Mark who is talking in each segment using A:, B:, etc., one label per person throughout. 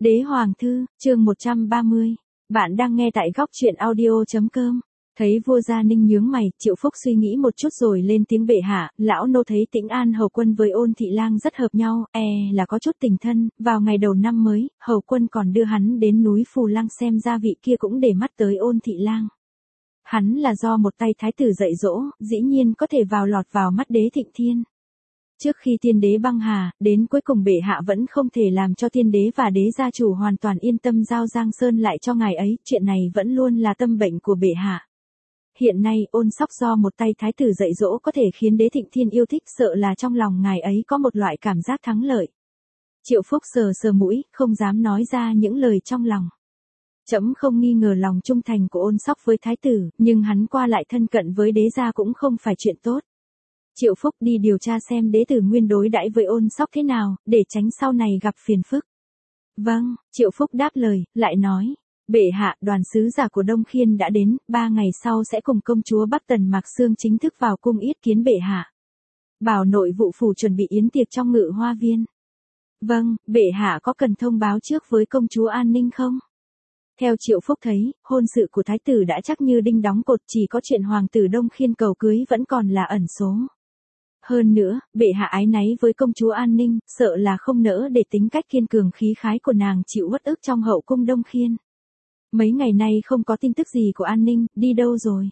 A: Đế Hoàng Thư, chương 130. Bạn đang nghe tại góc truyện audio.com. Thấy vua Gia Ninh nhướng mày, Triệu Phúc suy nghĩ một chút rồi lên tiếng: bệ hạ, lão nô thấy Tĩnh An hầu quân với Ôn thị lang rất hợp nhau, là có chút tình thân. Vào ngày đầu năm mới, hầu quân còn đưa hắn đến núi Phù Lăng xem ra vị kia cũng để mắt tới Ôn thị lang. Hắn là do một tay thái tử dạy dỗ, dĩ nhiên có thể lọt vào mắt đế Thịnh Thiên. Trước khi tiên đế băng hà, đến cuối cùng bệ hạ vẫn không thể làm cho tiên đế và đế gia chủ hoàn toàn yên tâm giao Giang Sơn lại cho ngài ấy, chuyện này vẫn luôn là tâm bệnh của bệ hạ. Hiện nay Ôn Sóc do một tay thái tử dạy dỗ có thể khiến đế Thịnh Thiên yêu thích, sợ là trong lòng ngài ấy có một loại cảm giác thắng lợi. Triệu Phúc sờ sờ mũi, không dám nói ra những lời trong lòng. Trẫm không nghi ngờ lòng trung thành của Ôn Sóc với thái tử, nhưng hắn qua lại thân cận với đế gia cũng không phải chuyện tốt. Triệu Phúc đi điều tra xem đế tử Nguyên đối đãi với Ôn Sóc thế nào, để tránh sau này gặp phiền phức. Vâng, Triệu Phúc đáp lời, lại nói: bệ hạ, đoàn sứ giả của Đông Khiên đã đến, 3 ngày sau sẽ cùng công chúa Bắc Tần Mạc Xương chính thức vào cung yết kiến bệ hạ. Bảo nội vụ phủ chuẩn bị yến tiệc trong Ngự Hoa Viên. Vâng, bệ hạ có cần thông báo trước với công chúa An Ninh không? Theo Triệu Phúc thấy, hôn sự của thái tử đã chắc như đinh đóng cột, chỉ có chuyện hoàng tử Đông Khiên cầu cưới vẫn còn là ẩn số. Hơn nữa, bệ hạ ái náy với công chúa An Ninh, sợ là không nỡ để tính cách kiên cường khí khái của nàng chịu uất ức trong hậu cung Đông Khiên. Mấy ngày nay không có tin tức gì của An Ninh, đi đâu rồi?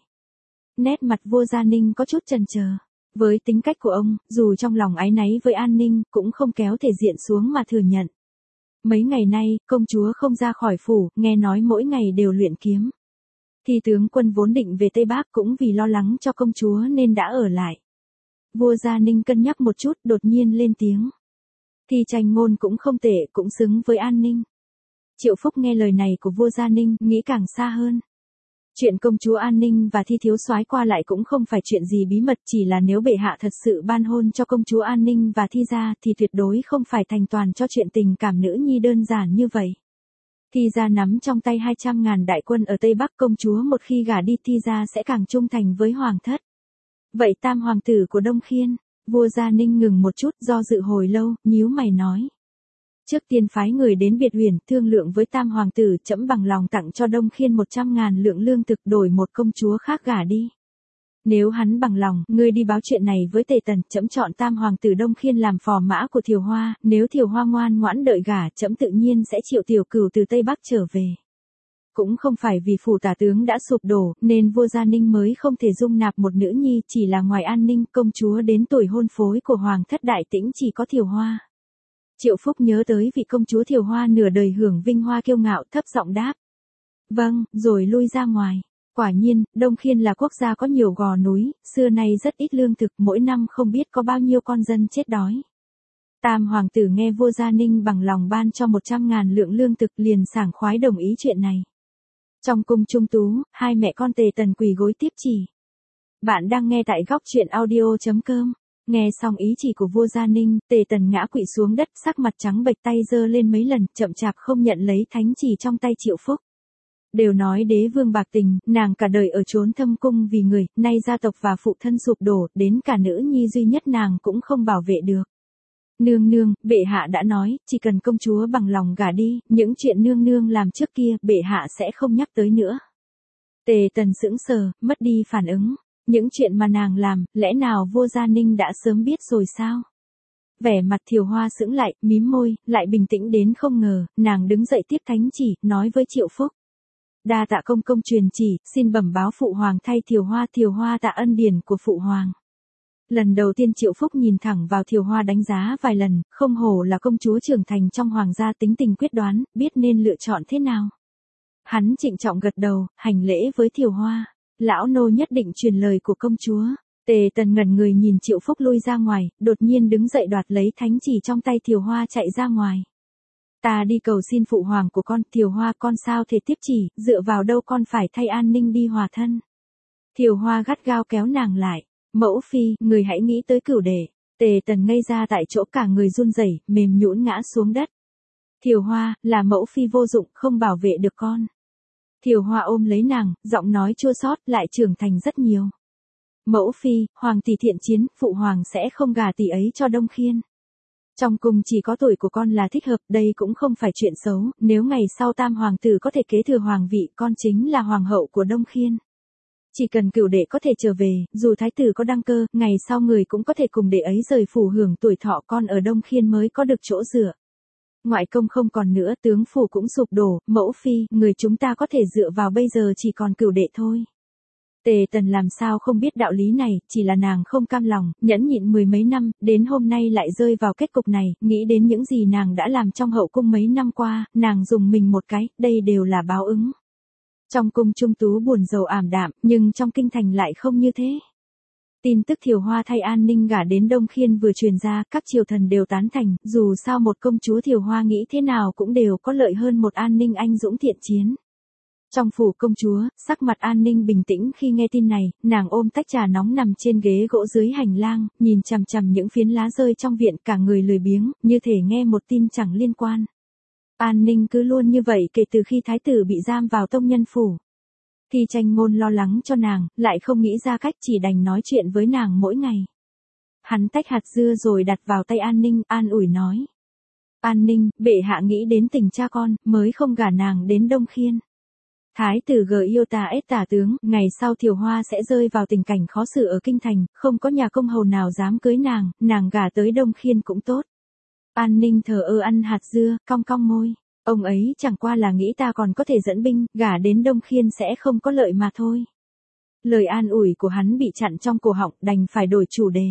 A: Nét mặt vua Gia Ninh có chút chần chờ. Với tính cách của ông, dù trong lòng ái náy với An Ninh, cũng không kéo thể diện xuống mà thừa nhận. Mấy ngày nay, công chúa không ra khỏi phủ, nghe nói mỗi ngày đều luyện kiếm. Thì tướng quân vốn định về Tây Bắc cũng vì lo lắng cho công chúa nên đã ở lại. Vua Gia Ninh cân nhắc một chút, đột nhiên lên tiếng. Thì Tranh Ngôn cũng không tệ, cũng xứng với An Ninh. Triệu Phúc nghe lời này của vua Gia Ninh, nghĩ càng xa hơn. Chuyện công chúa An Ninh và Thi thiếu soái qua lại cũng không phải chuyện gì bí mật, chỉ là nếu bệ hạ thật sự ban hôn cho công chúa An Ninh và Thi gia thì tuyệt đối không phải thành toàn cho chuyện tình cảm nữ nhi đơn giản như vậy. Thi gia nắm trong tay 200.000 đại quân ở Tây Bắc, công chúa một khi gả đi Thi gia sẽ càng trung thành với hoàng thất. Vậy tam hoàng tử của Đông Khiên? Vua Gia Ninh ngừng một chút, do dự hồi lâu, nhíu mày nói. Trước tiên phái người đến Biệt Huyền thương lượng với tam hoàng tử, trẫm bằng lòng tặng cho Đông Khiên 100.000 lượng lương thực đổi một công chúa khác gả đi. Nếu hắn bằng lòng, ngươi đi báo chuyện này với Tề Tần, trẫm chọn tam hoàng tử Đông Khiên làm phò mã của Thiều Hoa, nếu Thiều Hoa ngoan ngoãn đợi gả, trẫm tự nhiên sẽ triệu Tiểu Cửu từ Tây Bắc trở về. Cũng không phải vì phủ tả tướng đã sụp đổ, nên vua Gia Ninh mới không thể dung nạp một nữ nhi, chỉ là ngoài An Ninh, công chúa đến tuổi hôn phối của hoàng thất Đại Tĩnh chỉ có Thiều Hoa. Triệu Phúc nhớ tới vị công chúa Thiều Hoa nửa đời hưởng vinh hoa kiêu ngạo, thấp giọng đáp. Vâng, rồi lui ra ngoài. Quả nhiên, Đông Khiên là quốc gia có nhiều gò núi, xưa nay rất ít lương thực, mỗi năm không biết có bao nhiêu con dân chết đói. Tam hoàng tử nghe vua Gia Ninh bằng lòng ban cho 100.000 lượng lương thực liền sảng khoái đồng ý chuyện này. Trong cung trung tú, hai mẹ con Tề Tần quỳ gối tiếp chỉ. Bạn đang nghe tại góc truyện audio.com. Nghe xong ý chỉ của vua Gia Ninh, Tề Tần ngã quỵ xuống đất, sắc mặt trắng bệch, tay giơ lên mấy lần, chậm chạp không nhận lấy thánh chỉ trong tay Triệu Phúc. Đều nói đế vương bạc tình, nàng cả đời ở chốn thâm cung vì người, nay gia tộc và phụ thân sụp đổ, đến cả nữ nhi duy nhất nàng cũng không bảo vệ được. Nương nương, bệ hạ đã nói, chỉ cần công chúa bằng lòng gả đi, những chuyện nương nương làm trước kia, bệ hạ sẽ không nhắc tới nữa. Tề Tần sững sờ, mất đi phản ứng. Những chuyện mà nàng làm, lẽ nào vua Gia Ninh đã sớm biết rồi sao? Vẻ mặt Thiều Hoa sững lại, mím môi, lại bình tĩnh đến không ngờ, nàng đứng dậy tiếp thánh chỉ, nói với Triệu Phúc. Đa tạ công công truyền chỉ, xin bẩm báo phụ hoàng thay Thiều Hoa tạ ân điển của phụ hoàng. Lần đầu tiên Triệu Phúc nhìn thẳng vào Thiều Hoa đánh giá vài lần, không hổ là công chúa trưởng thành trong hoàng gia, tính tình quyết đoán, biết nên lựa chọn thế nào. Hắn trịnh trọng gật đầu, hành lễ với Thiều Hoa. Lão nô nhất định truyền lời của công chúa. Tề Tần ngẩn người nhìn Triệu Phúc lui ra ngoài, đột nhiên đứng dậy đoạt lấy thánh chỉ trong tay Thiều Hoa chạy ra ngoài. Ta đi cầu xin phụ hoàng của con, Thiều Hoa con sao thể tiếp chỉ, dựa vào đâu con phải thay An Ninh đi hòa thân. Thiều Hoa gắt gao kéo nàng lại. Mẫu phi, người hãy nghĩ tới Cửu đệ. Tề Tần ngây ra tại chỗ, cả người run rẩy, mềm nhũn ngã xuống đất. Thiều Hoa, là mẫu phi vô dụng, không bảo vệ được con. Thiều Hoa ôm lấy nàng, giọng nói chua xót, lại trưởng thành rất nhiều. Mẫu phi, hoàng tỷ thiện chiến, phụ hoàng sẽ không gả tỷ ấy cho Đông Khiên. Trong cung chỉ có tuổi của con là thích hợp, đây cũng không phải chuyện xấu, nếu ngày sau tam hoàng tử có thể kế thừa hoàng vị, con chính là hoàng hậu của Đông Khiên. Chỉ cần cửu đệ có thể trở về, dù thái tử có đăng cơ, ngày sau người cũng có thể cùng đệ ấy rời phủ hưởng tuổi thọ, con ở Đông Khiên mới có được chỗ dựa. Ngoại công không còn nữa, tướng phủ cũng sụp đổ, mẫu phi, người chúng ta có thể dựa vào bây giờ chỉ còn cửu đệ thôi. Tề Tần làm sao không biết đạo lý này, chỉ là nàng không cam lòng, nhẫn nhịn mười mấy năm, đến hôm nay lại rơi vào kết cục này, nghĩ đến những gì nàng đã làm trong hậu cung mấy năm qua, nàng dùng mình một cái, đây đều là báo ứng. Trong cung Trung Tú buồn rầu ảm đạm, nhưng trong kinh thành lại không như thế. Tin tức Thiều Hoa thay An Ninh gả đến Đông Khiên vừa truyền ra, các triều thần đều tán thành, dù sao một công chúa Thiều Hoa nghĩ thế nào cũng đều có lợi hơn một An Ninh anh dũng thiện chiến. Trong phủ công chúa, sắc mặt An Ninh bình tĩnh khi nghe tin này, nàng ôm tách trà nóng nằm trên ghế gỗ dưới hành lang, nhìn chằm chằm những phiến lá rơi trong viện, cả người lười biếng, như thể nghe một tin chẳng liên quan. An Ninh cứ luôn như vậy kể từ khi thái tử bị giam vào tông nhân phủ. Thi Tranh Ngôn lo lắng cho nàng, lại không nghĩ ra cách, chỉ đành nói chuyện với nàng mỗi ngày. Hắn tách hạt dưa rồi đặt vào tay An Ninh, an ủi nói. An Ninh, bệ hạ nghĩ đến tình cha con, mới không gả nàng đến Đông Khiên. Thái tử gờ yêu ta ết tả tướng, ngày sau Thiều Hoa sẽ rơi vào tình cảnh khó xử ở kinh thành, không có nhà công hầu nào dám cưới nàng gả tới Đông Khiên cũng tốt. An Ninh thờ ơ ăn hạt dưa, cong cong môi. Ông ấy chẳng qua là nghĩ ta còn có thể dẫn binh, gả đến Đông Khiên sẽ không có lợi mà thôi. Lời an ủi của hắn bị chặn trong cổ họng, đành phải đổi chủ đề.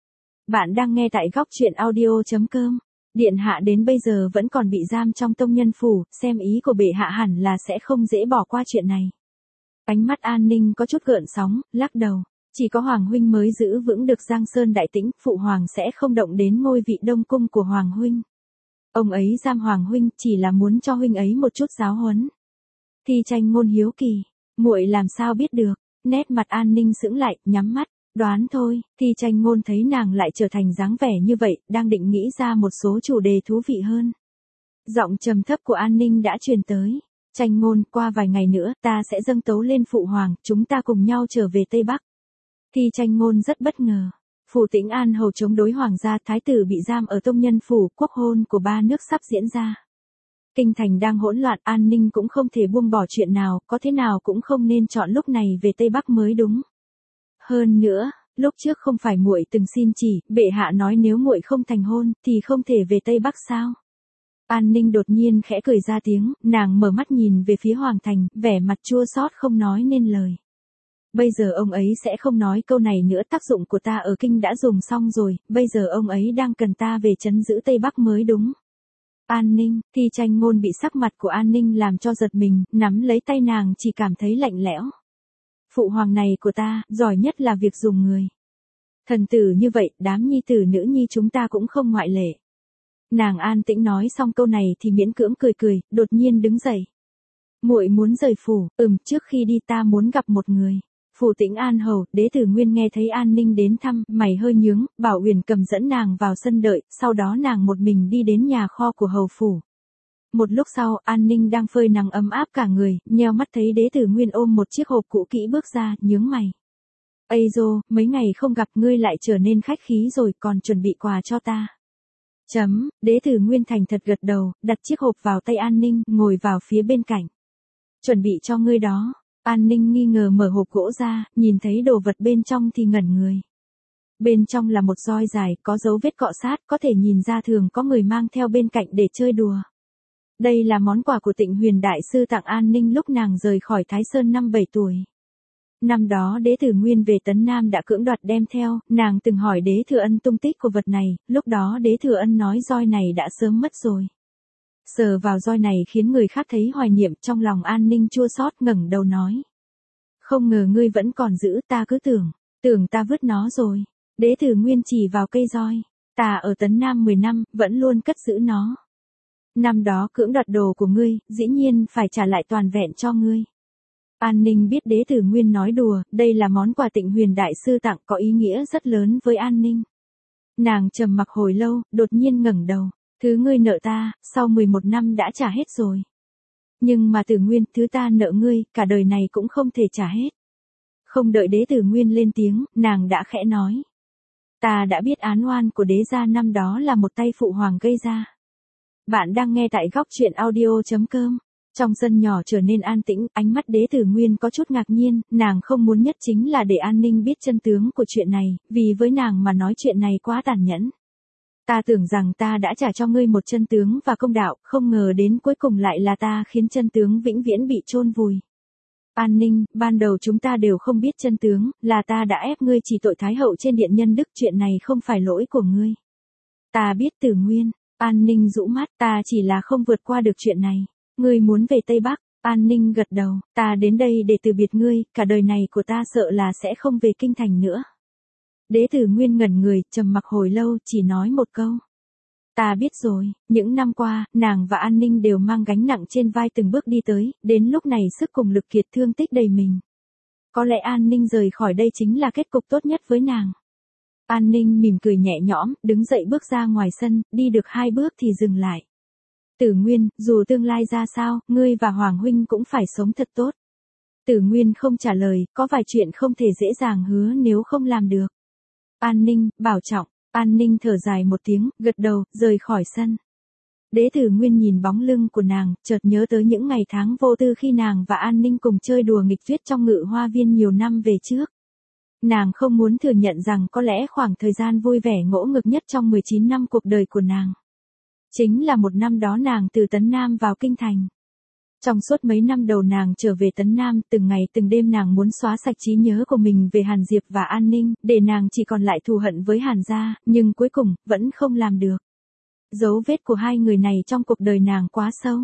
A: Bạn đang nghe tại góc truyện audio.com. Điện hạ đến bây giờ vẫn còn bị giam trong tông nhân phủ, xem ý của bệ hạ hẳn là sẽ không dễ bỏ qua chuyện này. Ánh mắt An Ninh có chút gợn sóng, lắc đầu. Chỉ có Hoàng huynh mới giữ vững được Giang Sơn đại tĩnh, phụ hoàng sẽ không động đến ngôi vị Đông cung của Hoàng huynh. Ông ấy giam Hoàng huynh chỉ là muốn cho huynh ấy một chút giáo huấn. Thi Tranh Ngôn hiếu kỳ, muội làm sao biết được? Nét mặt An Ninh sững lại, nhắm mắt, đoán thôi. Thi Tranh Ngôn thấy nàng lại trở thành dáng vẻ như vậy, đang định nghĩ ra một số chủ đề thú vị hơn. Giọng trầm thấp của An Ninh đã truyền tới. Tranh Ngôn, qua vài ngày nữa, ta sẽ dâng tấu lên phụ hoàng, chúng ta cùng nhau trở về Tây Bắc. Thi Tranh Ngôn rất bất ngờ. Phủ Tĩnh An hầu chống đối hoàng gia, thái tử bị giam ở tông nhân phủ, quốc hôn của ba nước sắp diễn ra. Kinh thành đang hỗn loạn, An Ninh cũng không thể buông bỏ chuyện nào, có thế nào cũng không nên chọn lúc này về Tây Bắc mới đúng. Hơn nữa, lúc trước không phải muội từng xin chỉ, bệ hạ nói nếu muội không thành hôn, thì không thể về Tây Bắc sao? An Ninh đột nhiên khẽ cười ra tiếng, nàng mở mắt nhìn về phía Hoàng Thành, vẻ mặt chua xót không nói nên lời. Bây giờ ông ấy sẽ không nói câu này nữa, tác dụng của ta ở kinh đã dùng xong rồi, bây giờ ông ấy đang cần ta về trấn giữ Tây Bắc mới đúng. An Ninh, Thi Tranh Ngôn bị sắc mặt của An Ninh làm cho giật mình, nắm lấy tay nàng chỉ cảm thấy lạnh lẽo. Phụ hoàng này của ta, giỏi nhất là việc dùng người. Thần tử như vậy, đám nhi tử nữ nhi chúng ta cũng không ngoại lệ. Nàng an tĩnh nói xong câu này thì miễn cưỡng cười cười, đột nhiên đứng dậy. Muội muốn rời phủ, trước khi đi ta muốn gặp một người. Phủ Tĩnh An hầu, Đế Tử Nguyên nghe thấy An Ninh đến thăm, mày hơi nhướng, bảo Uyển Cầm dẫn nàng vào sân đợi, sau đó nàng một mình đi đến nhà kho của hầu phủ. Một lúc sau, An Ninh đang phơi nắng ấm áp cả người, nheo mắt thấy Đế Tử Nguyên ôm một chiếc hộp cũ kỹ bước ra, nhướng mày. Ây dô, mấy ngày không gặp ngươi lại trở nên khách khí rồi, còn chuẩn bị quà cho ta. Đế Tử Nguyên thành thật gật đầu, đặt chiếc hộp vào tay An Ninh, ngồi vào phía bên cạnh. Chuẩn bị cho ngươi đó. An Ninh nghi ngờ mở hộp gỗ ra, nhìn thấy đồ vật bên trong thì ngẩn người. Bên trong là một roi dài, có dấu vết cọ sát, có thể nhìn ra thường có người mang theo bên cạnh để chơi đùa. Đây là món quà của Tịnh Huyền Đại Sư tặng An Ninh lúc nàng rời khỏi Thái Sơn năm 7 tuổi. Năm đó Đế Tử Nguyên về Tấn Nam đã cưỡng đoạt đem theo, nàng từng hỏi Đế Thừa Ân tung tích của vật này, lúc đó Đế Thừa Ân nói roi này đã sớm mất rồi. Sờ vào roi này khiến người khác thấy hoài niệm, trong lòng An Ninh chua xót, ngẩng đầu nói. Không ngờ ngươi vẫn còn giữ, ta cứ tưởng ta vứt nó rồi. Đế Tử Nguyên chỉ vào cây roi. Ta ở Tấn Nam 10 năm, vẫn luôn cất giữ nó. Năm đó cưỡng đoạt đồ của ngươi, dĩ nhiên phải trả lại toàn vẹn cho ngươi. An Ninh biết Đế Tử Nguyên nói đùa, đây là món quà Tịnh Huyền Đại Sư tặng có ý nghĩa rất lớn với An Ninh. Nàng trầm mặc hồi lâu, đột nhiên ngẩng đầu. Thứ ngươi nợ ta, sau 11 năm đã trả hết rồi. Nhưng mà Tử Nguyên, thứ ta nợ ngươi, cả đời này cũng không thể trả hết. Không đợi Đế Tử Nguyên lên tiếng, nàng đã khẽ nói. Ta đã biết án oan của đế gia năm đó là một tay phụ hoàng gây ra. Bạn đang nghe tại góc truyện audio.com. Trong sân nhỏ trở nên an tĩnh, ánh mắt Đế Tử Nguyên có chút ngạc nhiên, nàng không muốn nhất chính là để An Ninh biết chân tướng của chuyện này, vì với nàng mà nói chuyện này quá tàn nhẫn. Ta tưởng rằng ta đã trả cho ngươi một chân tướng và công đạo, không ngờ đến cuối cùng lại là ta khiến chân tướng vĩnh viễn bị chôn vùi. An Ninh, ban đầu chúng ta đều không biết chân tướng, là ta đã ép ngươi chỉ tội Thái hậu trên điện nhân đức, chuyện này không phải lỗi của ngươi. Ta biết Tử Nguyên. An Ninh rũ mắt, ta chỉ là không vượt qua được chuyện này. Ngươi muốn về Tây Bắc? An Ninh gật đầu, ta đến đây để từ biệt ngươi, cả đời này của ta sợ là sẽ không về kinh thành nữa. Đế Tử Nguyên ngẩn người, trầm mặc hồi lâu, chỉ nói một câu. Ta biết rồi, những năm qua, nàng và An Ninh đều mang gánh nặng trên vai từng bước đi tới, đến lúc này sức cùng lực kiệt, thương tích đầy mình. Có lẽ An Ninh rời khỏi đây chính là kết cục tốt nhất với nàng. An Ninh mỉm cười nhẹ nhõm, đứng dậy bước ra ngoài sân, đi được 2 bước thì dừng lại. Tử Nguyên, dù tương lai ra sao, ngươi và Hoàng huynh cũng phải sống thật tốt. Tử Nguyên không trả lời, có vài chuyện không thể dễ dàng hứa nếu không làm được. An Ninh, bảo trọng. An Ninh thở dài một tiếng, gật đầu, rời khỏi sân. Đế Tử Nguyên nhìn bóng lưng của nàng, chợt nhớ tới những ngày tháng vô tư khi nàng và An Ninh cùng chơi đùa nghịch tuyết trong Ngự Hoa Viên nhiều năm về trước. Nàng không muốn thừa nhận rằng có lẽ khoảng thời gian vui vẻ ngỗ ngược nhất trong 19 năm cuộc đời của nàng. Chính là một năm đó nàng từ Tấn Nam vào Kinh Thành. Trong suốt mấy năm đầu nàng trở về Tấn Nam, từng ngày từng đêm nàng muốn xóa sạch trí nhớ của mình về Hàn Diệp và An Ninh, để nàng chỉ còn lại thù hận với Hàn gia, nhưng cuối cùng, vẫn không làm được. Dấu vết của hai người này trong cuộc đời nàng quá sâu.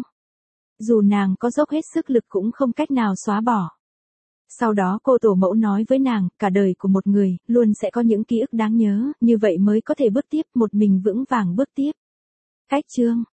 A: Dù nàng có dốc hết sức lực cũng không cách nào xóa bỏ. Sau đó cô tổ mẫu nói với nàng, cả đời của một người, luôn sẽ có những ký ức đáng nhớ, như vậy mới có thể bước tiếp, một mình vững vàng bước tiếp. Cách chương